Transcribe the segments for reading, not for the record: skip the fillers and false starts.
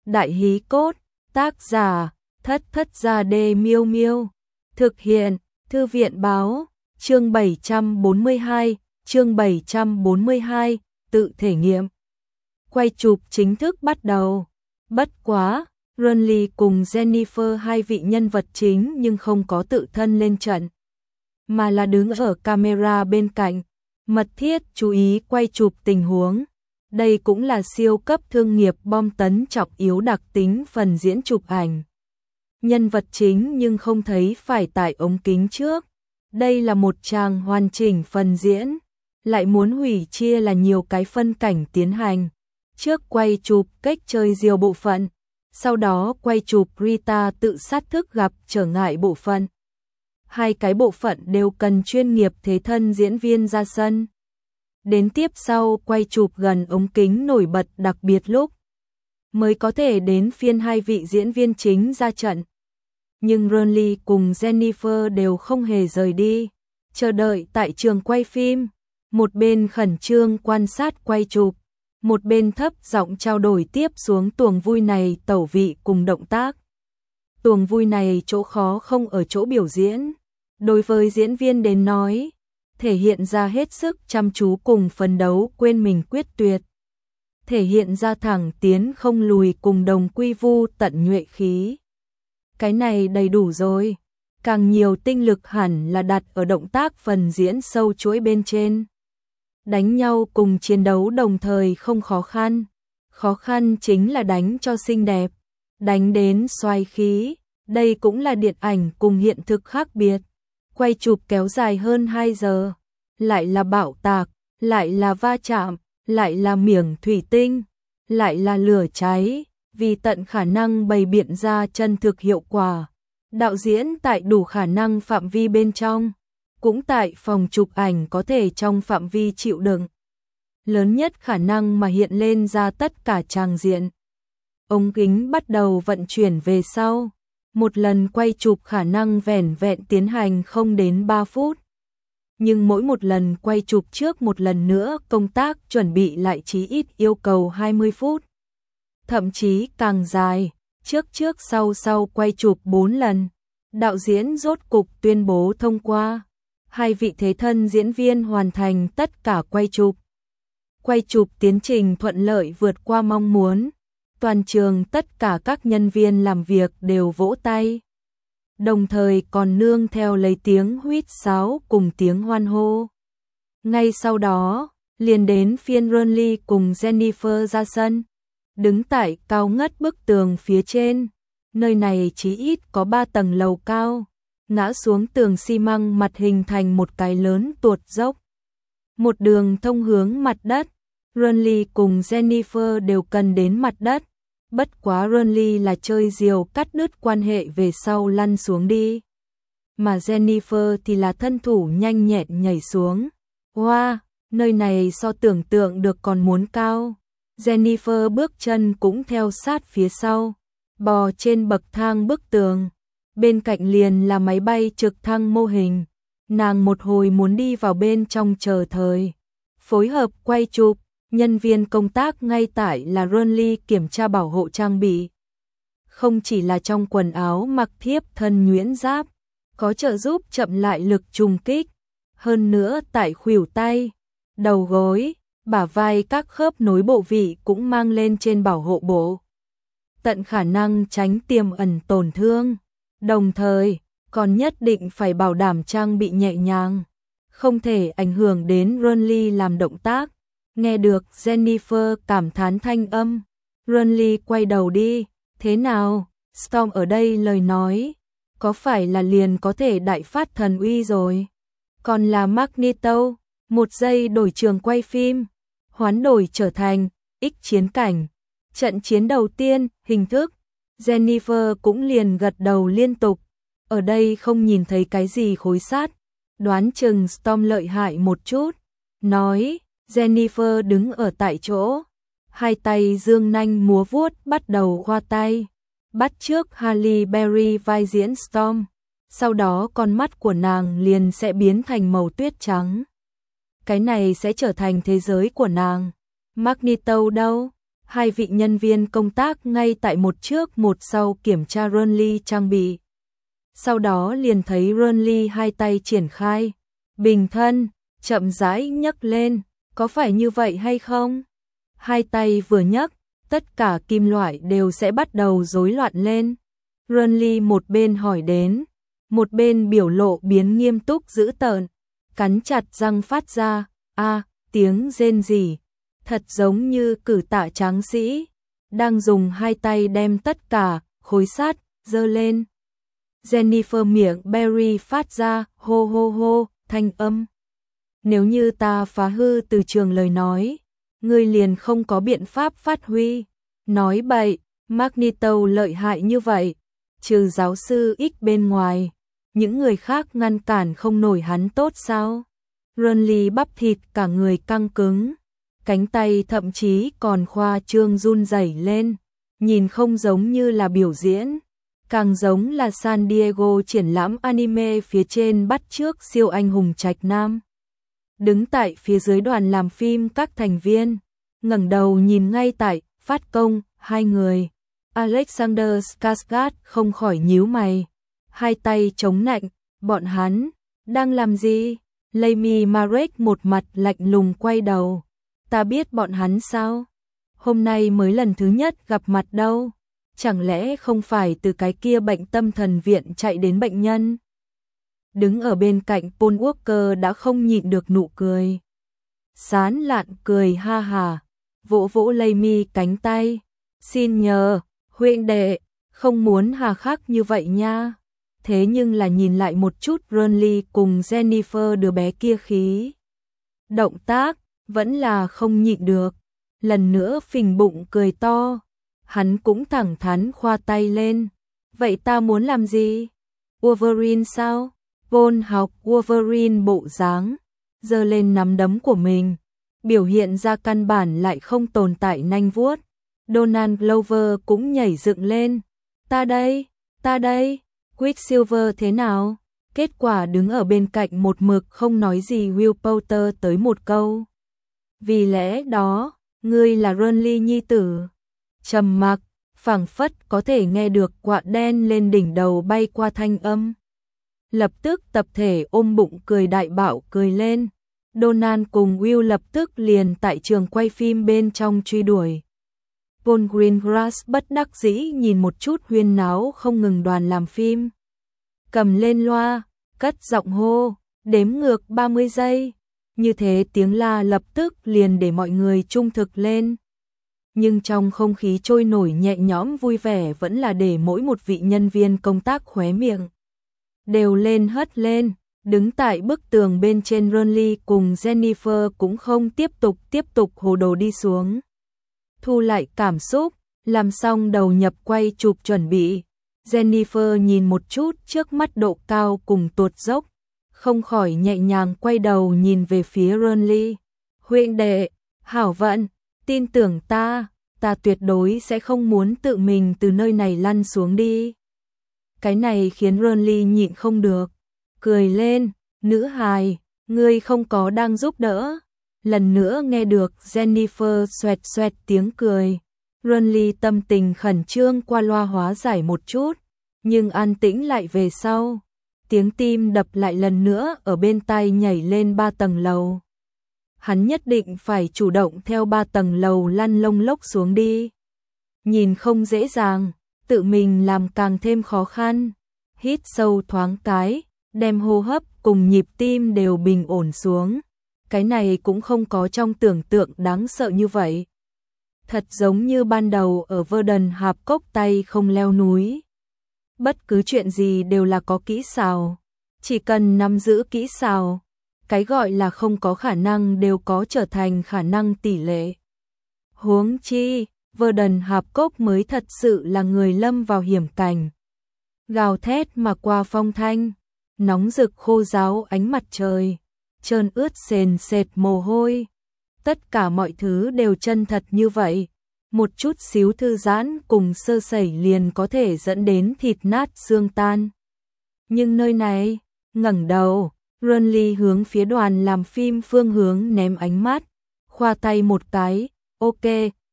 Đại hí cốt, tác giả, Thất Thất Gia Đê Miêu Miêu. Thực hiện, Thư viện Báo, chương 742, tự thể nghiệm. Quay chụp chính thức bắt đầu. Bất quá, Renly cùng Jennifer hai vị nhân vật chính nhưng không có tự thân lên trận, mà là đứng ở camera bên cạnh, mật thiết chú ý quay chụp tình huống. Đây cũng là siêu cấp thương nghiệp bom tấn trọng yếu đặc tính phần diễn chụp ảnh. Nhân vật chính nhưng không thấy phải tại ống kính trước. Đây là một tràng hoàn chỉnh phần diễn, lại muốn hủy chia là nhiều cái phân cảnh tiến hành. Trước quay chụp cách chơi diều bộ phận, sau đó quay chụp Rita tự sát thức gặp trở ngại bộ phận. Hai cái bộ phận đều cần chuyên nghiệp thế thân diễn viên ra sân. Đến tiếp sau quay chụp gần ống kính nổi bật đặc biệt lúc, mới có thể đến phiên hai vị diễn viên chính ra trận. Nhưng Renly cùng Jennifer đều không hề rời đi, chờ đợi tại trường quay phim, một bên khẩn trương quan sát quay chụp, một bên thấp giọng trao đổi tiếp xuống tuồng vui này tẩu vị cùng động tác. Tuồng vui này chỗ khó không ở chỗ biểu diễn, đối với diễn viên đến nói, thể hiện ra hết sức chăm chú cùng phấn đấu quên mình quyết tuyệt, thể hiện ra thẳng tiến không lùi cùng đồng quy vu tận nhuệ khí. Cái này đầy đủ rồi, càng nhiều tinh lực hẳn là đặt ở động tác phần diễn sâu chuỗi bên trên. Đánh nhau cùng chiến đấu đồng thời không khó khăn chính là đánh cho xinh đẹp, đánh đến xoáy khí, đây cũng là điện ảnh cùng hiện thực khác biệt. Quay chụp kéo dài hơn 2 giờ, lại là bạo tạc, lại là va chạm, lại là miếng thủy tinh, lại là lửa cháy, vì tận khả năng bày biện ra chân thực hiệu quả. Đạo diễn tại đủ khả năng phạm vi bên trong, cũng tại phòng chụp ảnh có thể trong phạm vi chịu đựng lớn nhất khả năng mà hiện lên ra tất cả tràng diện. Ống kính bắt đầu vận chuyển về sau, một lần quay chụp khả năng vẻn vẹn tiến hành không đến 3 phút. Nhưng mỗi một lần quay chụp trước một lần nữa công tác chuẩn bị lại chí ít yêu cầu 20 phút. Thậm chí càng dài, trước sau quay chụp 4 lần. Đạo diễn rốt cục tuyên bố thông qua. Hai vị thế thân diễn viên hoàn thành tất cả quay chụp. Quay chụp tiến trình thuận lợi vượt qua mong muốn. Toàn trường tất cả các nhân viên làm việc đều vỗ tay. Đồng thời còn nương theo lấy tiếng huýt sáo cùng tiếng hoan hô. Ngay sau đó, liền đến phiên Renly cùng Jennifer ra sân. Đứng tại cao ngất bức tường phía trên. Nơi này chí ít có 3 tầng lầu cao. Ngã xuống tường xi măng mặt hình thành một cái lớn tuột dốc. Một đường thông hướng mặt đất. Renly cùng Jennifer đều cần đến mặt đất. Bất quá Renly là chơi diều cắt đứt quan hệ về sau lăn xuống đi. Mà Jennifer thì là thân thủ nhanh nhẹn nhảy xuống. Wow, nơi này so tưởng tượng được còn muốn cao. Jennifer bước chân cũng theo sát phía sau, bò trên bậc thang bức tường. Bên cạnh liền là máy bay trực thăng mô hình. Nàng một hồi muốn đi vào bên trong chờ thời. Phối hợp quay chụp. Nhân viên công tác ngay tại là Renly kiểm tra bảo hộ trang bị. Không chỉ là trong quần áo mặc thiếp thân nhuyễn giáp, có trợ giúp chậm lại lực trùng kích. Hơn nữa tại khuỷu tay, đầu gối, bả vai các khớp nối bộ vị cũng mang lên trên bảo hộ bộ. Tận khả năng tránh tiềm ẩn tổn thương. Đồng thời, còn nhất định phải bảo đảm trang bị nhẹ nhàng, không thể ảnh hưởng đến Renly làm động tác. Nghe được Jennifer cảm thán thanh âm, Renly quay đầu đi, thế nào, Storm ở đây lời nói, có phải là liền có thể đại phát thần uy rồi? Còn là Magneto, một giây đổi trường quay phim, hoán đổi trở thành X chiến cảnh. Trận chiến đầu tiên, hình thức, Jennifer cũng liền gật đầu liên tục, ở đây không nhìn thấy cái gì khối sát, đoán chừng Storm lợi hại một chút, nói. Jennifer đứng ở tại chỗ, hai tay dương nanh múa vuốt bắt đầu khoa tay, bắt trước Halle Berry vai diễn Storm, sau đó con mắt của nàng liền sẽ biến thành màu tuyết trắng. Cái này sẽ trở thành thế giới của nàng. Magneto đâu? Hai vị nhân viên công tác ngay tại một trước một sau kiểm tra Renly trang bị. Sau đó liền thấy Renly hai tay triển khai, bình thân, chậm rãi nhấc lên, có phải như vậy hay không? Hai tay vừa nhấc, tất cả kim loại đều sẽ bắt đầu rối loạn lên. Renly một bên hỏi đến, một bên biểu lộ biến nghiêm túc dữ tợn, cắn chặt răng phát ra, tiếng rên rỉ, thật giống như cử tạ tráng sĩ, đang dùng hai tay đem tất cả khối sắt giơ lên. Jennifer miệng Barry phát ra hô hô hô thanh âm. Nếu như ta phá hư từ trường lời nói, ngươi liền không có biện pháp phát huy. Nói bậy, Magneto lợi hại như vậy, trừ giáo sư X bên ngoài, những người khác ngăn cản không nổi hắn tốt sao? Renly bắp thịt cả người căng cứng, cánh tay thậm chí còn khoa trương run rẩy lên, nhìn không giống như là biểu diễn, càng giống là San Diego triển lãm anime phía trên bắt chước siêu anh hùng trạch nam. Đứng tại phía dưới đoàn làm phim các thành viên, ngẩng đầu nhìn ngay tại phát công hai người. Alexander Skarsgård không khỏi nhíu mày, hai tay chống nạnh, bọn hắn đang làm gì? Amy Marek một mặt lạnh lùng quay đầu, ta biết bọn hắn sao? Hôm nay mới lần thứ nhất gặp mặt đâu, chẳng lẽ không phải từ cái kia bệnh tâm thần viện chạy đến bệnh nhân? Đứng ở bên cạnh Paul Walker đã không nhịn được nụ cười. Sán lạn cười ha hà, vỗ vỗ Amy cánh tay, xin nhờ, huynh đệ, không muốn hà khắc như vậy nha. Thế nhưng là nhìn lại một chút Renly cùng Jennifer đứa bé kia khí. Động tác, vẫn là không nhịn được. Lần nữa phình bụng cười to. Hắn cũng thẳng thắn khoa tay lên. Vậy ta muốn làm gì? Wolverine sao? Paul học Wolverine bộ dáng, giơ lên nắm đấm của mình, biểu hiện ra căn bản lại không tồn tại nanh vuốt. Donald Glover cũng nhảy dựng lên. Ta đây, Quicksilver thế nào? Kết quả đứng ở bên cạnh một mực không nói gì Will Poulter tới một câu. Vì lẽ đó, ngươi là Renly nhi tử. Trầm mặc, phảng phất có thể nghe được quạ đen lên đỉnh đầu bay qua thanh âm. Lập tức tập thể ôm bụng cười đại bạo cười lên. Donald cùng Will lập tức liền tại trường quay phim bên trong truy đuổi. Paul Greengrass bất đắc dĩ nhìn một chút huyên náo không ngừng đoàn làm phim. Cầm lên loa, cất giọng hô, đếm ngược 30 giây. Như thế tiếng la lập tức liền để mọi người trung thực lên. Nhưng trong không khí trôi nổi nhẹ nhõm vui vẻ vẫn là để mỗi một vị nhân viên công tác khóe miệng đều lên hất lên. Đứng tại bức tường bên trên Renly cùng Jennifer cũng không tiếp tục hồ đồ đi xuống. Thu lại cảm xúc, làm xong đầu nhập quay chụp chuẩn bị. Jennifer nhìn một chút trước mắt độ cao cùng tuột dốc, không khỏi nhẹ nhàng quay đầu nhìn về phía Renly. Huynh đệ, hảo vận, tin tưởng ta tuyệt đối sẽ không muốn tự mình từ nơi này lăn xuống đi. Cái này khiến Renly nhịn không được, cười lên, nữ hài, ngươi không có đang giúp đỡ. Lần nữa nghe được Jennifer xoẹt xoẹt tiếng cười. Renly tâm tình khẩn trương qua loa hóa giải một chút, nhưng an tĩnh lại về sau. Tiếng tim đập lại lần nữa ở bên tai nhảy lên 3 tầng lầu. Hắn nhất định phải chủ động theo 3 tầng lầu lăn lông lốc xuống đi. Nhìn không dễ dàng, tự mình làm càng thêm khó khăn. Hít sâu thoáng cái, đem hô hấp cùng nhịp tim đều bình ổn xuống. Cái này cũng không có trong tưởng tượng đáng sợ như vậy. Thật giống như ban đầu ở Verdun hạp cốc tay không leo núi. Bất cứ chuyện gì đều là có kỹ xảo. Chỉ cần nắm giữ kỹ xảo, cái gọi là không có khả năng đều có trở thành khả năng tỷ lệ. Huống chi, Verdun hạp cốc mới thật sự là người lâm vào hiểm cảnh. Gào thét mà qua phong thanh, nóng rực khô ráo ánh mặt trời, trơn ướt sền sệt mồ hôi. Tất cả mọi thứ đều chân thật như vậy. Một chút xíu thư giãn cùng sơ sẩy liền có thể dẫn đến thịt nát xương tan. Nhưng nơi này, ngẩng đầu, Renly hướng phía đoàn làm phim phương hướng ném ánh mắt, khoa tay một cái, ok,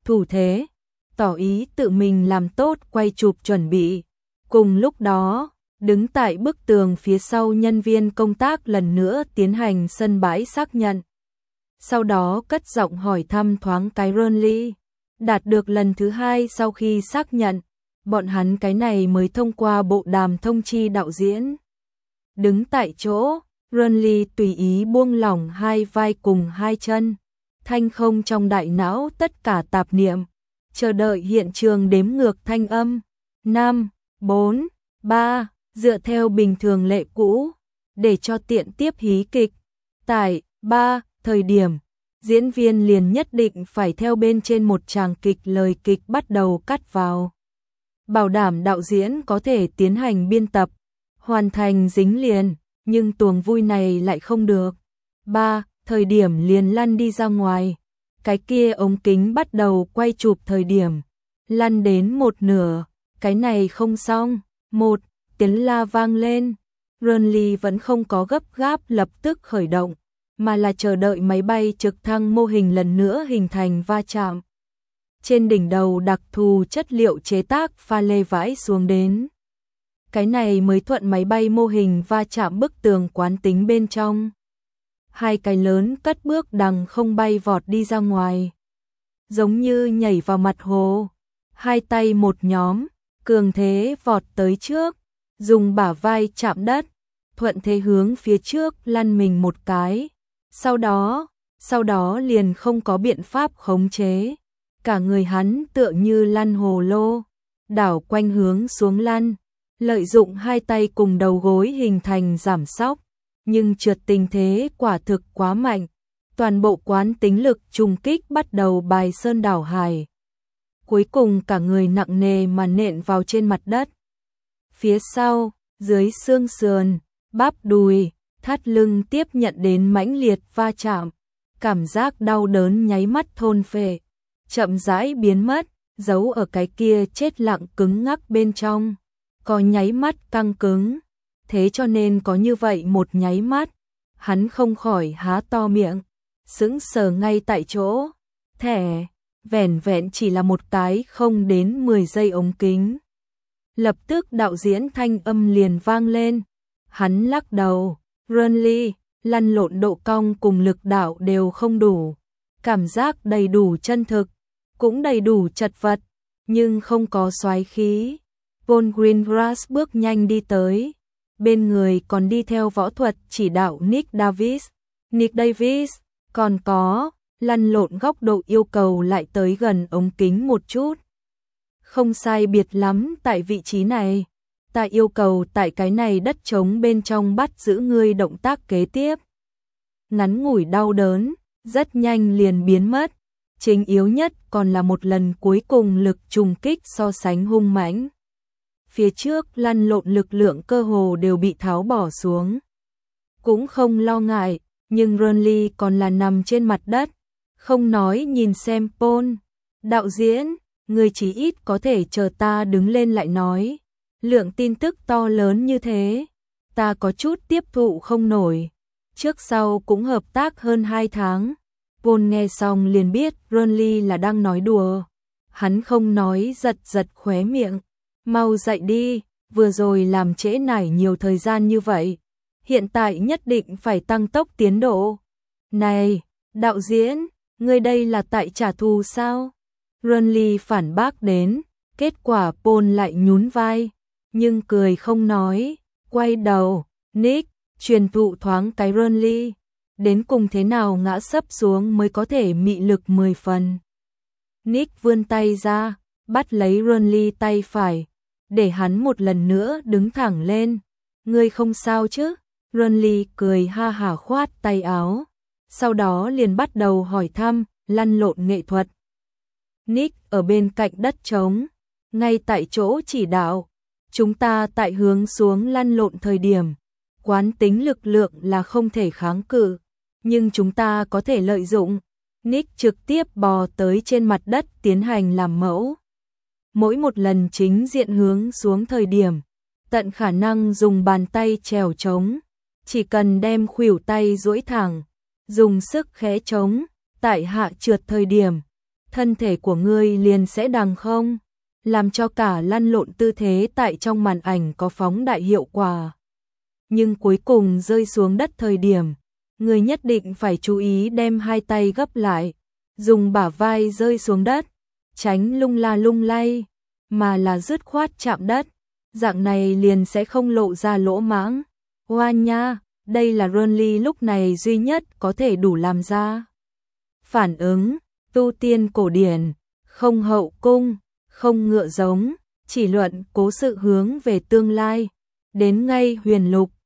thủ thế, tỏ ý tự mình làm tốt quay chụp chuẩn bị. Cùng lúc đó, đứng tại bức tường phía sau nhân viên công tác lần nữa tiến hành sân bãi xác nhận. Sau đó cất giọng hỏi thăm thoáng cái Ronly. Đạt được lần thứ hai sau khi xác nhận, bọn hắn cái này mới thông qua bộ đàm thông chi đạo diễn. Đứng tại chỗ, Ronly tùy ý buông lỏng hai vai cùng hai chân, thanh không trong đại não tất cả tạp niệm, chờ đợi hiện trường đếm ngược thanh âm. 5, 4, 3, dựa theo bình thường lệ cũ, để cho tiện tiếp hí kịch. Tại 3 thời điểm, diễn viên liền nhất định phải theo bên trên một tràng kịch lời kịch bắt đầu cắt vào. Bảo đảm đạo diễn có thể tiến hành biên tập, hoàn thành dính liền, nhưng tuồng vui này lại không được. 3 thời điểm liền lăn đi ra ngoài. Cái kia ống kính bắt đầu quay chụp thời điểm, lăn đến một nửa, cái này không xong. Một tiếng la vang lên, Ronly vẫn không có gấp gáp lập tức khởi động, mà là chờ đợi máy bay trực thăng mô hình lần nữa hình thành va chạm. Trên đỉnh đầu đặc thù chất liệu chế tác pha lê vãi xuống đến. Cái này mới thuận máy bay mô hình va chạm bức tường quán tính bên trong. Hai cái lớn cất bước đằng không bay vọt đi ra ngoài. Giống như nhảy vào mặt hồ. Hai tay một nhóm, cường thế vọt tới trước, dùng bả vai chạm đất, thuận thế hướng phía trước lăn mình một cái. Sau đó liền không có biện pháp khống chế. Cả người hắn tựa như lăn hồ lô, đảo quanh hướng xuống lăn, lợi dụng hai tay cùng đầu gối hình thành giảm sóc, nhưng trượt tình thế quả thực quá mạnh, toàn bộ quán tính lực trùng kích bắt đầu bài sơn đảo hải. Cuối cùng cả người nặng nề mà nện vào trên mặt đất. Phía sau, dưới xương sườn, bắp đùi, thắt lưng tiếp nhận đến mãnh liệt va chạm, cảm giác đau đớn nháy mắt thôn phệ, chậm rãi biến mất, giấu ở cái kia chết lặng cứng ngắc bên trong, có nháy mắt căng cứng. Thế cho nên có như vậy một nháy mắt, hắn không khỏi há to miệng, sững sờ ngay tại chỗ. Thẻ, vẻn vẹn chỉ là một cái không đến 10 giây ống kính. Lập tức đạo diễn thanh âm liền vang lên. Hắn lắc đầu, Ronly, lăn lộn độ cong cùng lực đạo đều không đủ. Cảm giác đầy đủ chân thực, cũng đầy đủ chật vật, nhưng không có xoáy khí. Paul Greengrass bước nhanh đi tới. Bên người còn đi theo võ thuật chỉ đạo Nick Davis, còn có lăn lộn góc độ yêu cầu lại tới gần ống kính một chút. Không sai biệt lắm tại vị trí này, ta yêu cầu tại cái này đất trống bên trong bắt giữ ngươi động tác kế tiếp. Ngắn ngủi đau đớn, rất nhanh liền biến mất. Chính yếu nhất còn là một lần cuối cùng lực trùng kích so sánh hung mãnh. Phía trước lăn lộn lực lượng cơ hồ đều bị tháo bỏ xuống. Cũng không lo ngại, nhưng Ronly còn là nằm trên mặt đất, không nói nhìn xem Paul. Đạo diễn, người chỉ ít có thể chờ ta đứng lên lại nói. Lượng tin tức to lớn như thế, ta có chút tiếp thụ không nổi. Trước sau cũng hợp tác hơn 2 tháng. Paul nghe xong liền biết Ronly là đang nói đùa. Hắn không nói giật khóe miệng. Mau dậy đi, vừa rồi làm trễ nải nhiều thời gian như vậy. Hiện tại nhất định phải tăng tốc tiến độ. Này, đạo diễn, ngươi đây là tại trả thù sao? Ronly phản bác đến, kết quả Paul lại nhún vai, nhưng cười không nói, quay đầu, Nick, truyền thụ thoáng cái Ronly, đến cùng thế nào ngã sấp xuống mới có thể mị lực 10 phần. Nick vươn tay ra, bắt lấy Ronly tay phải, để hắn một lần nữa đứng thẳng lên. Ngươi không sao chứ? Ronly cười ha hả khoát tay áo, sau đó liền bắt đầu hỏi thăm, lăn lộn nghệ thuật. Nick ở bên cạnh đất trống, ngay tại chỗ chỉ đạo. Chúng ta tại hướng xuống lăn lộn thời điểm, quán tính lực lượng là không thể kháng cự, nhưng chúng ta có thể lợi dụng. Nick trực tiếp bò tới trên mặt đất tiến hành làm mẫu. Mỗi một lần chính diện hướng xuống thời điểm, tận khả năng dùng bàn tay chèo chống, chỉ cần đem khuỷu tay duỗi thẳng, dùng sức khẽ chống, tại hạ trượt thời điểm, thân thể của ngươi liền sẽ đằng không, làm cho cả lăn lộn tư thế tại trong màn ảnh có phóng đại hiệu quả. Nhưng cuối cùng rơi xuống đất thời điểm, ngươi nhất định phải chú ý đem hai tay gấp lại, dùng bả vai rơi xuống đất, tránh lung la lung lay, mà là dứt khoát chạm đất, dạng này liền sẽ không lộ ra lỗ mãng. Oa nha, đây là Ronly lúc này duy nhất có thể đủ làm ra. Phản ứng, tu tiên cổ điển, không hậu cung, không ngựa giống, chỉ luận cố sự hướng về tương lai. Đến ngay huyền lục,